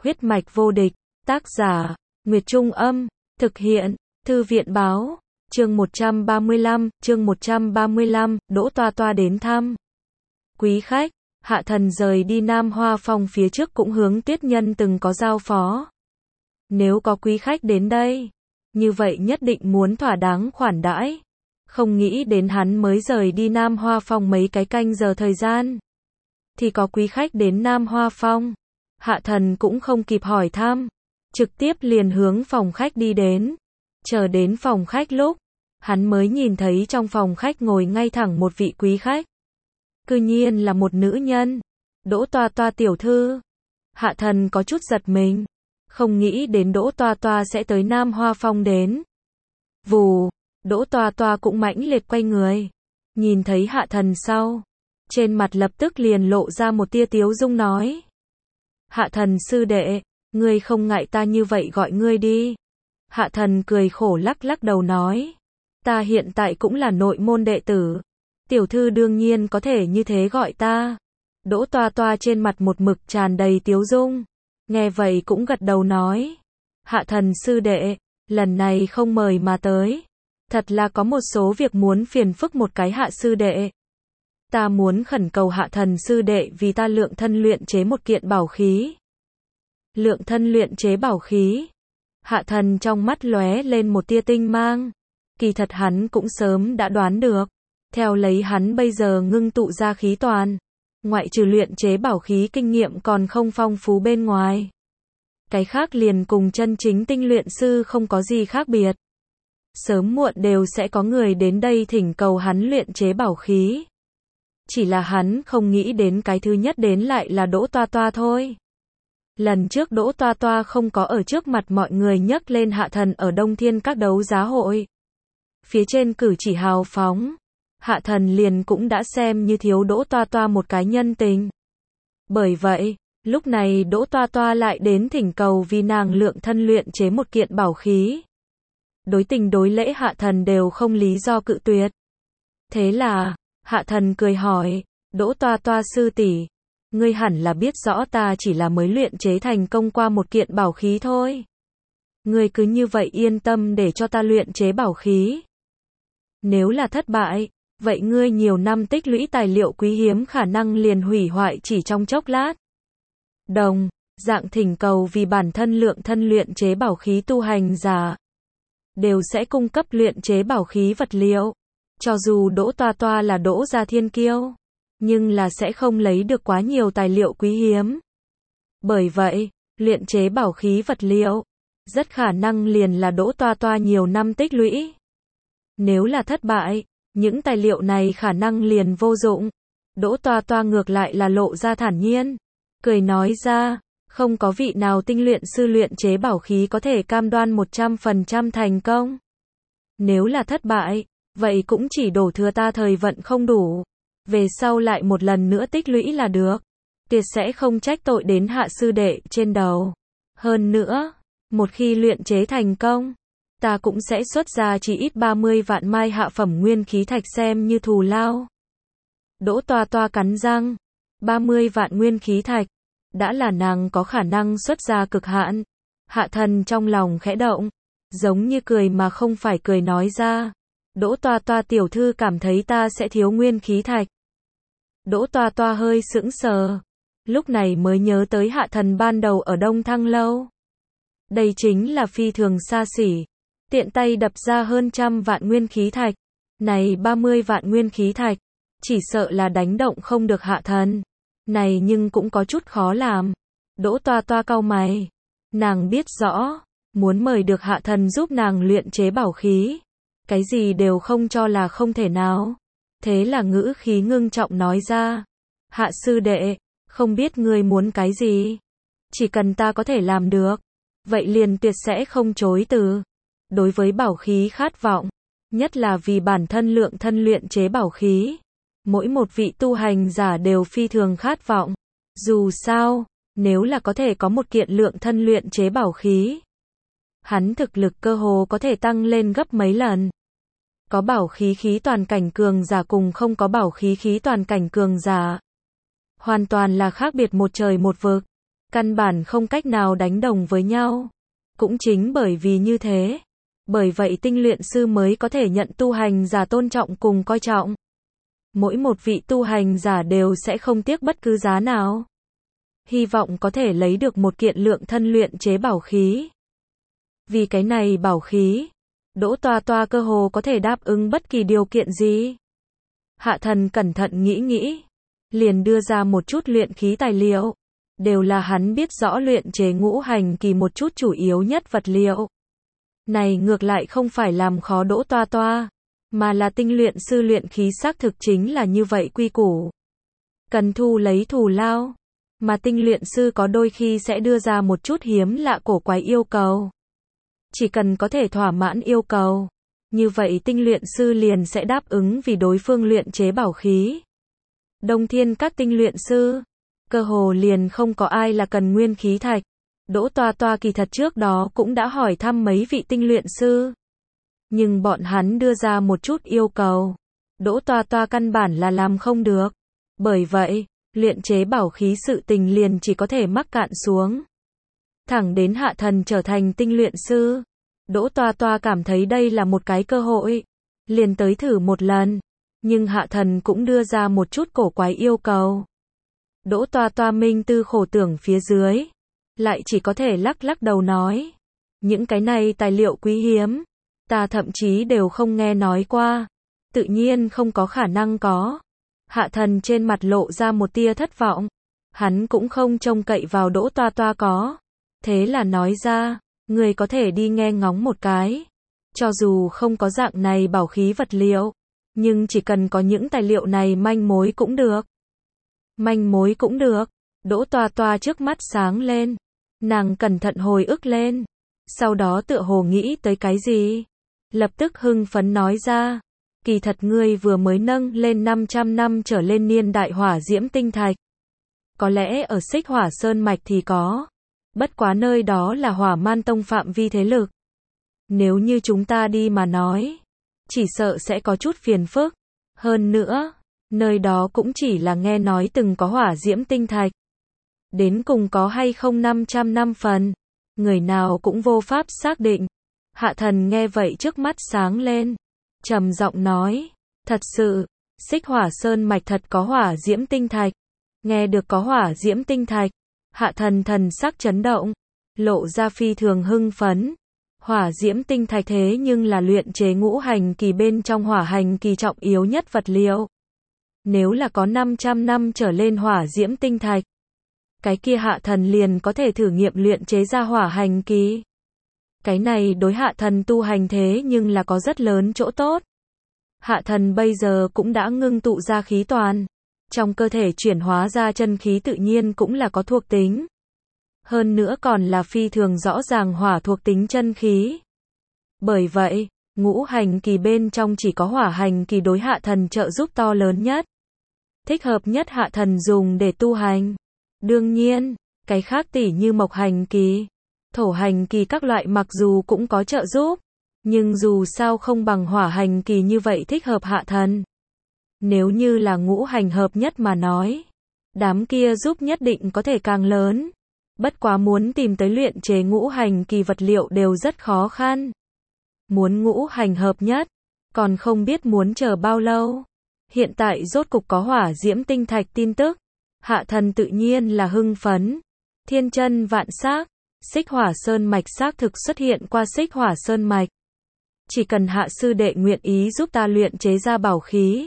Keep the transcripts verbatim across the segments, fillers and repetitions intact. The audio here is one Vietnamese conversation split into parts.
Huyết mạch vô địch, tác giả, Nguyệt Trung Âm, thực hiện, Thư viện Báo, chương một trăm ba mươi lăm, chương một trăm ba mươi lăm, Đỗ Toa Toa đến thăm. Quý khách, Hạ Thần rời đi Nam Hoa Phong phía trước cũng hướng Tuyết Nhân từng có giao phó. Nếu có quý khách đến đây, như vậy nhất định muốn thỏa đáng khoản đãi. Không nghĩ đến hắn mới rời đi Nam Hoa Phong mấy cái canh giờ thời gian. Thì có quý khách đến Nam Hoa Phong. Hạ Thần cũng không kịp hỏi thăm, trực tiếp liền hướng phòng khách đi đến. Chờ đến phòng khách lúc, hắn mới nhìn thấy trong phòng khách ngồi ngay thẳng một vị quý khách. Cư nhiên là một nữ nhân, Đỗ Toa Toa tiểu thư. Hạ Thần có chút giật mình, không nghĩ đến Đỗ Toa Toa sẽ tới Nam Hoa Phong đến. Vù, Đỗ Toa Toa cũng mãnh liệt quay người, nhìn thấy Hạ Thần sau, trên mặt lập tức liền lộ ra một tia tiếu dung nói. Hạ Thần sư đệ, ngươi không ngại ta như vậy gọi ngươi đi. Hạ Thần cười khổ lắc lắc đầu nói. Ta hiện tại cũng là nội môn đệ tử. Tiểu thư đương nhiên có thể như thế gọi ta. Đỗ Toa Toa trên mặt một mực tràn đầy tiếu dung. Nghe vậy cũng gật đầu nói. Hạ Thần sư đệ, lần này không mời mà tới. Thật là có một số việc muốn phiền phức một cái Hạ sư đệ. Ta muốn khẩn cầu Hạ Thần sư đệ vì ta lượng thân luyện chế một kiện bảo khí. Lượng thân luyện chế bảo khí. Hạ Thần trong mắt lóe lên một tia tinh mang. Kỳ thật hắn cũng sớm đã đoán được. Theo lấy hắn bây giờ ngưng tụ ra khí toàn. Ngoại trừ luyện chế bảo khí kinh nghiệm còn không phong phú bên ngoài. Cái khác liền cùng chân chính tinh luyện sư không có gì khác biệt. Sớm muộn đều sẽ có người đến đây thỉnh cầu hắn luyện chế bảo khí. Chỉ là hắn không nghĩ đến cái thứ nhất đến lại là Đỗ Toa Toa thôi. Lần trước Đỗ Toa Toa không có ở trước mặt mọi người nhắc lên Hạ Thần ở Đông Thiên các đấu giá hội. Phía trên cử chỉ hào phóng, Hạ Thần liền cũng đã xem như thiếu Đỗ Toa Toa một cái nhân tình. Bởi vậy, lúc này Đỗ Toa Toa lại đến thỉnh cầu vì nàng lượng thân luyện chế một kiện bảo khí. Đối tình đối lễ Hạ Thần đều không lý do cự tuyệt. Thế là, Hạ Thần cười hỏi, Đỗ Toa Toa sư tỷ, ngươi hẳn là biết rõ ta chỉ là mới luyện chế thành công qua một kiện bảo khí thôi. Ngươi cứ như vậy yên tâm để cho ta luyện chế bảo khí. Nếu là thất bại, vậy ngươi nhiều năm tích lũy tài liệu quý hiếm khả năng liền hủy hoại chỉ trong chốc lát. Đồng, dạng thỉnh cầu vì bản thân lượng thân luyện chế bảo khí tu hành giả, đều sẽ cung cấp luyện chế bảo khí vật liệu. Cho dù Đỗ Toa Toa là Đỗ gia thiên kiêu, nhưng là sẽ không lấy được quá nhiều tài liệu quý hiếm. Bởi vậy, luyện chế bảo khí vật liệu, rất khả năng liền là Đỗ Toa Toa nhiều năm tích lũy. Nếu là thất bại, những tài liệu này khả năng liền vô dụng. Đỗ Toa Toa ngược lại là lộ ra thản nhiên, cười nói ra, không có vị nào tinh luyện sư luyện chế bảo khí có thể cam đoan một trăm phần trăm thành công. Nếu là thất bại, vậy cũng chỉ đổ thừa ta thời vận không đủ. Về sau lại một lần nữa tích lũy là được. Tuyệt sẽ không trách tội đến Hạ sư đệ trên đầu. Hơn nữa, một khi luyện chế thành công, ta cũng sẽ xuất ra chỉ ít ba mươi vạn mai hạ phẩm nguyên khí thạch xem như thù lao. Đỗ Toa Toa cắn răng. ba mươi vạn nguyên khí thạch. Đã là nàng có khả năng xuất ra cực hạn. Hạ Thần trong lòng khẽ động. Giống như cười mà không phải cười nói ra. Đỗ Toa Toa tiểu thư cảm thấy ta sẽ thiếu nguyên khí thạch. Đỗ Toa Toa hơi sững sờ. Lúc này mới nhớ tới Hạ Thần ban đầu ở Đông Thăng Lâu. Đây chính là phi thường xa xỉ. Tiện tay đập ra hơn trăm vạn nguyên khí thạch. Này ba mươi vạn nguyên khí thạch. Chỉ sợ là đánh động không được Hạ Thần. Này nhưng cũng có chút khó làm. Đỗ Toa Toa cau mày. Nàng biết rõ. Muốn mời được Hạ Thần giúp nàng luyện chế bảo khí. Cái gì đều không cho là không thể nào. Thế là ngữ khí ngưng trọng nói ra. Hạ sư đệ, không biết ngươi muốn cái gì. Chỉ cần ta có thể làm được. Vậy liền tuyệt sẽ không chối từ. Đối với bảo khí khát vọng. Nhất là vì bản thân lượng thân luyện chế bảo khí. Mỗi một vị tu hành giả đều phi thường khát vọng. Dù sao, nếu là có thể có một kiện lượng thân luyện chế bảo khí. Hắn thực lực cơ hồ có thể tăng lên gấp mấy lần. Có bảo khí khí toàn cảnh cường giả cùng không có bảo khí khí toàn cảnh cường giả. Hoàn toàn là khác biệt một trời một vực. căn bản không cách nào đánh đồng với nhau. Cũng chính bởi vì như thế, bởi vậy tinh luyện sư mới có thể nhận tu hành giả tôn trọng cùng coi trọng. Mỗi một vị tu hành giả đều sẽ không tiếc bất cứ giá nào, hy vọng có thể lấy được một kiện lượng thân luyện chế bảo khí. Vì cái này bảo khí, Đỗ Toa Toa cơ hồ có thể đáp ứng bất kỳ điều kiện gì. Hạ Thần cẩn thận nghĩ nghĩ, liền đưa ra một chút luyện khí tài liệu, đều là hắn biết rõ luyện chế ngũ hành kỳ một chút chủ yếu nhất vật liệu. Này ngược lại không phải làm khó Đỗ Toa Toa, mà là tinh luyện sư luyện khí xác thực chính là như vậy quy củ. Cần thu lấy thù lao, mà tinh luyện sư có đôi khi sẽ đưa ra một chút hiếm lạ cổ quái yêu cầu. Chỉ cần có thể thỏa mãn yêu cầu, như vậy tinh luyện sư liền sẽ đáp ứng vì đối phương luyện chế bảo khí. Đông Thiên các tinh luyện sư, cơ hồ liền không có ai là cần nguyên khí thạch. Đỗ Toa Toa kỳ thật trước đó cũng đã hỏi thăm mấy vị tinh luyện sư, nhưng bọn hắn đưa ra một chút yêu cầu, Đỗ Toa Toa căn bản là làm không được. Bởi vậy, luyện chế bảo khí sự tình liền chỉ có thể mắc cạn xuống. Thẳng đến Hạ Thần trở thành tinh luyện sư, Đỗ Toa Toa cảm thấy đây là một cái cơ hội, liền tới thử một lần, nhưng Hạ Thần cũng đưa ra một chút cổ quái yêu cầu. Đỗ Toa Toa minh tư khổ tưởng phía dưới, lại chỉ có thể lắc lắc đầu nói, những cái này tài liệu quý hiếm, ta thậm chí đều không nghe nói qua, tự nhiên không có khả năng có. Hạ Thần trên mặt lộ ra một tia thất vọng, hắn cũng không trông cậy vào Đỗ Toa Toa có, thế là nói ra, người có thể đi nghe ngóng một cái, cho dù không có dạng này bảo khí vật liệu, nhưng chỉ cần có những tài liệu này manh mối cũng được. Manh mối cũng được. Đỗ Toa Toa trước mắt sáng lên, nàng cẩn thận hồi ức lên, sau đó tựa hồ nghĩ tới cái gì, lập tức hưng phấn nói ra, kỳ thật ngươi vừa mới nâng lên năm trăm năm trở lên niên đại hỏa diễm tinh thạch. Có lẽ ở Xích Hỏa Sơn mạch thì có, bất quá nơi đó là Hỏa Man Tông phạm vi thế lực. Nếu như chúng ta đi mà nói, chỉ sợ sẽ có chút phiền phức. Hơn nữa, nơi đó cũng chỉ là nghe nói từng có hỏa diễm tinh thạch. Đến cùng có hay không năm trăm năm phần, người nào cũng vô pháp xác định. Hạ Thần nghe vậy trước mắt sáng lên, trầm giọng nói, thật sự, Xích Hỏa Sơn mạch thật có hỏa diễm tinh thạch. Nghe được có hỏa diễm tinh thạch, Hạ Thần thần sắc chấn động, lộ ra phi thường hưng phấn. Hỏa diễm tinh thạch thế nhưng là luyện chế ngũ hành kỳ bên trong hỏa hành kỳ trọng yếu nhất vật liệu. Nếu là có năm trăm năm trở lên hỏa diễm tinh thạch, cái kia Hạ Thần liền có thể thử nghiệm luyện chế ra hỏa hành kỳ. Cái này đối Hạ Thần tu hành thế nhưng là có rất lớn chỗ tốt. Hạ Thần bây giờ cũng đã ngưng tụ ra khí toàn, trong cơ thể chuyển hóa ra chân khí tự nhiên cũng là có thuộc tính. Hơn nữa còn là phi thường rõ ràng hỏa thuộc tính chân khí. Bởi vậy, ngũ hành kỳ bên trong chỉ có hỏa hành kỳ đối Hạ Thần trợ giúp to lớn nhất, thích hợp nhất Hạ Thần dùng để tu hành. Đương nhiên, cái khác tỉ như mộc hành kỳ, thổ hành kỳ các loại mặc dù cũng có trợ giúp, nhưng dù sao không bằng hỏa hành kỳ như vậy thích hợp Hạ Thần. Nếu như là ngũ hành hợp nhất mà nói, đám kia giúp nhất định có thể càng lớn. Bất quá muốn tìm tới luyện chế ngũ hành kỳ vật liệu đều rất khó khăn. Muốn ngũ hành hợp nhất, còn không biết muốn chờ bao lâu. Hiện tại rốt cục có hỏa diễm tinh thạch tin tức, Hạ Thần tự nhiên là hưng phấn. Thiên chân vạn xác, Xích Hỏa Sơn mạch xác thực xuất hiện qua Xích Hỏa Sơn mạch. Chỉ cần Hạ sư đệ nguyện ý giúp ta luyện chế ra bảo khí,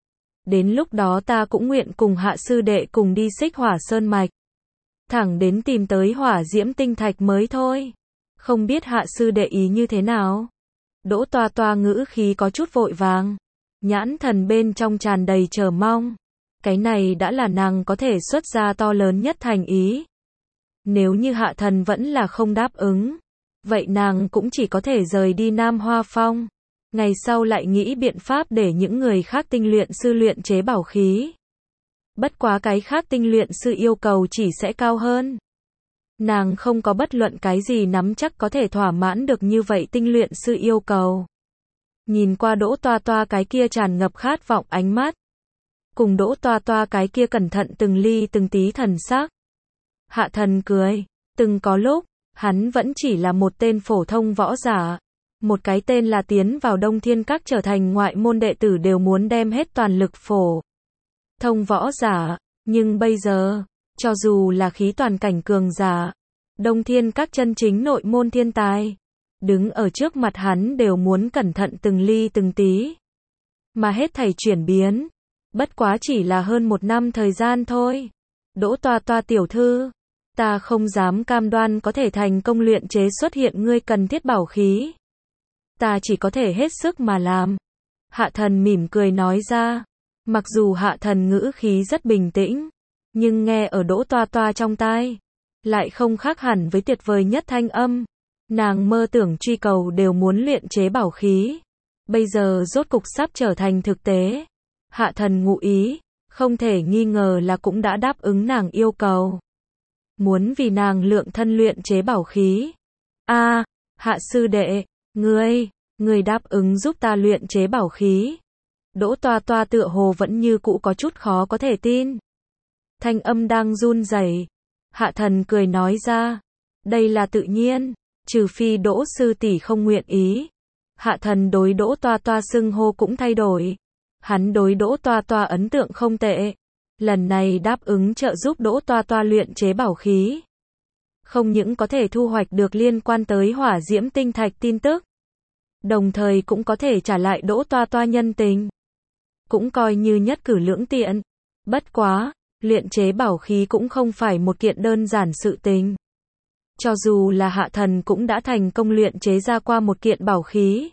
đến lúc đó ta cũng nguyện cùng Hạ sư đệ cùng đi Xích Hỏa Sơn mạch, thẳng đến tìm tới hỏa diễm tinh thạch mới thôi. Không biết Hạ sư đệ ý như thế nào? Đỗ Toa Toa ngữ khí có chút vội vàng, nhãn thần bên trong tràn đầy chờ mong. Cái này đã là nàng có thể xuất ra to lớn nhất thành ý. Nếu như Hạ Thần vẫn là không đáp ứng, vậy nàng cũng chỉ có thể rời đi Nam Hoa Phong. Ngày sau lại nghĩ biện pháp để những người khác tinh luyện sư luyện chế bảo khí. Bất quá cái khác tinh luyện sư yêu cầu chỉ sẽ cao hơn. Nàng không có bất luận cái gì nắm chắc có thể thỏa mãn được như vậy tinh luyện sư yêu cầu. Nhìn qua Đỗ Toa Toa cái kia tràn ngập khát vọng ánh mắt, cùng Đỗ Toa Toa cái kia cẩn thận từng ly từng tí thần sắc, Hạ thần cười. Từng có lúc, hắn vẫn chỉ là một tên phổ thông võ giả. Một cái tên là tiến vào Đông Thiên Các trở thành ngoại môn đệ tử đều muốn đem hết toàn lực phổ thông võ giả. Nhưng bây giờ, cho dù là khí toàn cảnh cường giả, Đông Thiên Các chân chính nội môn thiên tài, đứng ở trước mặt hắn đều muốn cẩn thận từng ly từng tí. Mà hết thảy chuyển biến, bất quá chỉ là hơn một năm thời gian thôi. Đỗ Toa Toa tiểu thư, ta không dám cam đoan có thể thành công luyện chế xuất hiện ngươi cần thiết bảo khí. Ta chỉ có thể hết sức mà làm. Hạ thần mỉm cười nói ra. Mặc dù hạ thần ngữ khí rất bình tĩnh, nhưng nghe ở Đỗ Toa Toa trong tai, lại không khác hẳn với tuyệt vời nhất thanh âm. Nàng mơ tưởng truy cầu đều muốn luyện chế bảo khí. Bây giờ rốt cục sắp trở thành thực tế. Hạ thần ngụ ý, không thể nghi ngờ là cũng đã đáp ứng nàng yêu cầu. Muốn vì nàng lượng thân luyện chế bảo khí. A, à, hạ sư đệ, ngươi, ngươi đáp ứng giúp ta luyện chế bảo khí. Đỗ Toa Toa tựa hồ vẫn như cũ có chút khó có thể tin. Thanh âm đang run rẩy. Hạ thần cười nói ra. Đây là tự nhiên, trừ phi Đỗ sư tỷ không nguyện ý. Hạ thần đối Đỗ Toa Toa xưng hô cũng thay đổi. Hắn đối Đỗ Toa Toa ấn tượng không tệ. Lần này đáp ứng trợ giúp Đỗ Toa Toa luyện chế bảo khí. Không những có thể thu hoạch được liên quan tới hỏa diễm tinh thạch tin tức, đồng thời cũng có thể trả lại Đỗ Toa Toa nhân tình. Cũng coi như nhất cử lưỡng tiện. Bất quá, luyện chế bảo khí cũng không phải một kiện đơn giản sự tình. Cho dù là hạ thần cũng đã thành công luyện chế ra qua một kiện bảo khí.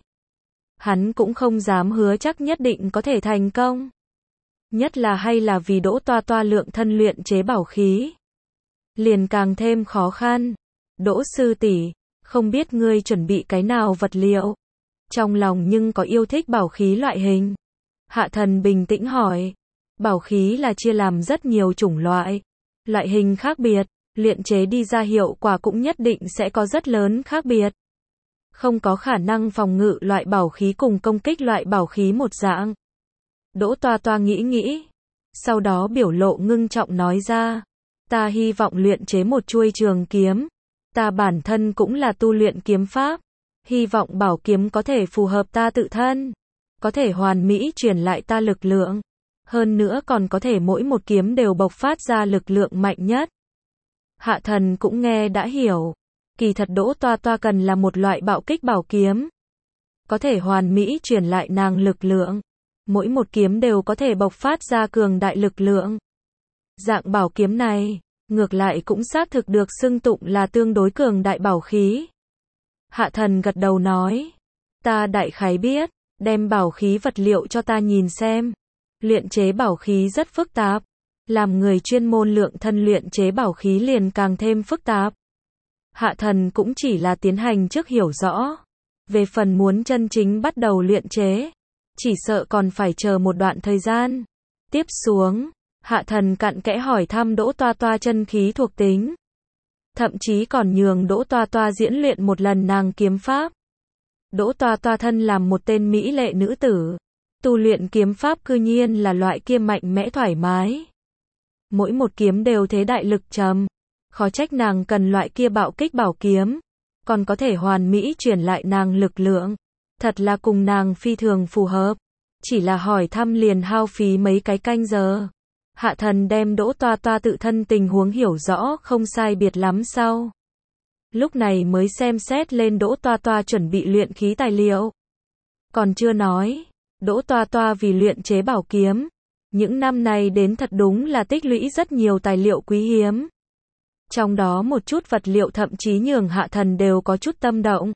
Hắn cũng không dám hứa chắc nhất định có thể thành công. Nhất là hay là vì Đỗ Toa Toa lượng thân luyện chế bảo khí. Liền càng thêm khó khăn. Đỗ sư tỷ, không biết ngươi chuẩn bị cái nào vật liệu. Trong lòng nhưng có yêu thích bảo khí loại hình. Hạ thần bình tĩnh hỏi. Bảo khí là chia làm rất nhiều chủng loại. Loại hình khác biệt, luyện chế đi ra hiệu quả cũng nhất định sẽ có rất lớn khác biệt. Không có khả năng phòng ngự loại bảo khí cùng công kích loại bảo khí một dạng. Đỗ Toa Toa nghĩ nghĩ. Sau đó biểu lộ ngưng trọng nói ra. Ta hy vọng luyện chế một chuôi trường kiếm. Ta bản thân cũng là tu luyện kiếm pháp. Hy vọng bảo kiếm có thể phù hợp ta tự thân. Có thể hoàn mỹ truyền lại ta lực lượng. Hơn nữa còn có thể mỗi một kiếm đều bộc phát ra lực lượng mạnh nhất. Hạ thần cũng nghe đã hiểu. Kỳ thật Đỗ Toa Toa cần là một loại bạo kích bảo kiếm. Có thể hoàn mỹ truyền lại nàng lực lượng. Mỗi một kiếm đều có thể bộc phát ra cường đại lực lượng. Dạng bảo kiếm này, ngược lại cũng xác thực được xưng tụng là tương đối cường đại bảo khí. Hạ thần gật đầu nói. Ta đại khái biết, đem bảo khí vật liệu cho ta nhìn xem. Luyện chế bảo khí rất phức tạp. Làm người chuyên môn lượng thân luyện chế bảo khí liền càng thêm phức tạp. Hạ thần cũng chỉ là tiến hành trước hiểu rõ. Về phần muốn chân chính bắt đầu luyện chế, chỉ sợ còn phải chờ một đoạn thời gian. Tiếp xuống, hạ thần cặn kẽ hỏi thăm Đỗ Toa Toa chân khí thuộc tính. Thậm chí còn nhường Đỗ Toa Toa diễn luyện một lần nàng kiếm pháp. Đỗ Toa Toa thân làm một tên mỹ lệ nữ tử. Tu luyện kiếm pháp cư nhiên là loại kia mạnh mẽ thoải mái. Mỗi một kiếm đều thế đại lực trầm. Khó trách nàng cần loại kia bạo kích bảo kiếm. Còn có thể hoàn mỹ truyền lại nàng lực lượng. Thật là cùng nàng phi thường phù hợp. Chỉ là hỏi thăm liền hao phí mấy cái canh giờ. Hạ thần đem Đỗ Toa Toa tự thân tình huống hiểu rõ không sai biệt lắm sau. Lúc này mới xem xét lên Đỗ Toa Toa chuẩn bị luyện khí tài liệu. Còn chưa nói, Đỗ Toa Toa vì luyện chế bảo kiếm, những năm này đến thật đúng là tích lũy rất nhiều tài liệu quý hiếm. Trong đó một chút vật liệu thậm chí nhường hạ thần đều có chút tâm động.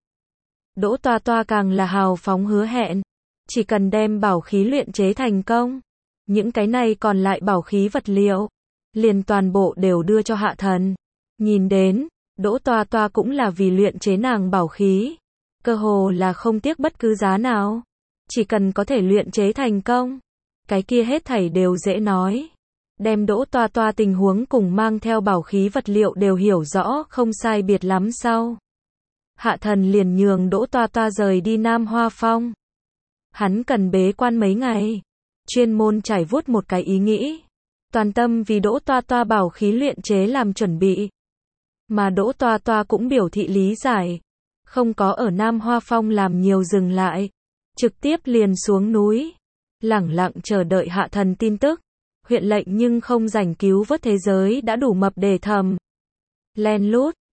Đỗ Toa Toa càng là hào phóng hứa hẹn, chỉ cần đem bảo khí luyện chế thành công, những cái này còn lại bảo khí vật liệu, liền toàn bộ đều đưa cho hạ thần. Nhìn đến, Đỗ Toa Toa cũng là vì luyện chế nàng bảo khí, cơ hồ là không tiếc bất cứ giá nào. Chỉ cần có thể luyện chế thành công, cái kia hết thảy đều dễ nói. Đem Đỗ Toa Toa tình huống cùng mang theo bảo khí vật liệu đều hiểu rõ không sai biệt lắm sau. Hạ thần liền nhường Đỗ Toa Toa rời đi Nam Hoa Phong. Hắn cần bế quan mấy ngày, chuyên môn trải vuốt một cái ý nghĩ. toàn tâm vì Đỗ Toa Toa bảo khí luyện chế làm chuẩn bị. Mà Đỗ Toa Toa cũng biểu thị lý giải, không có ở Nam Hoa Phong làm nhiều dừng lại, trực tiếp liền xuống núi, lẳng lặng chờ đợi hạ thần tin tức. Huyện lệnh nhưng không rảnh cứu vớt thế giới đã đủ mập để thầm. Len lút,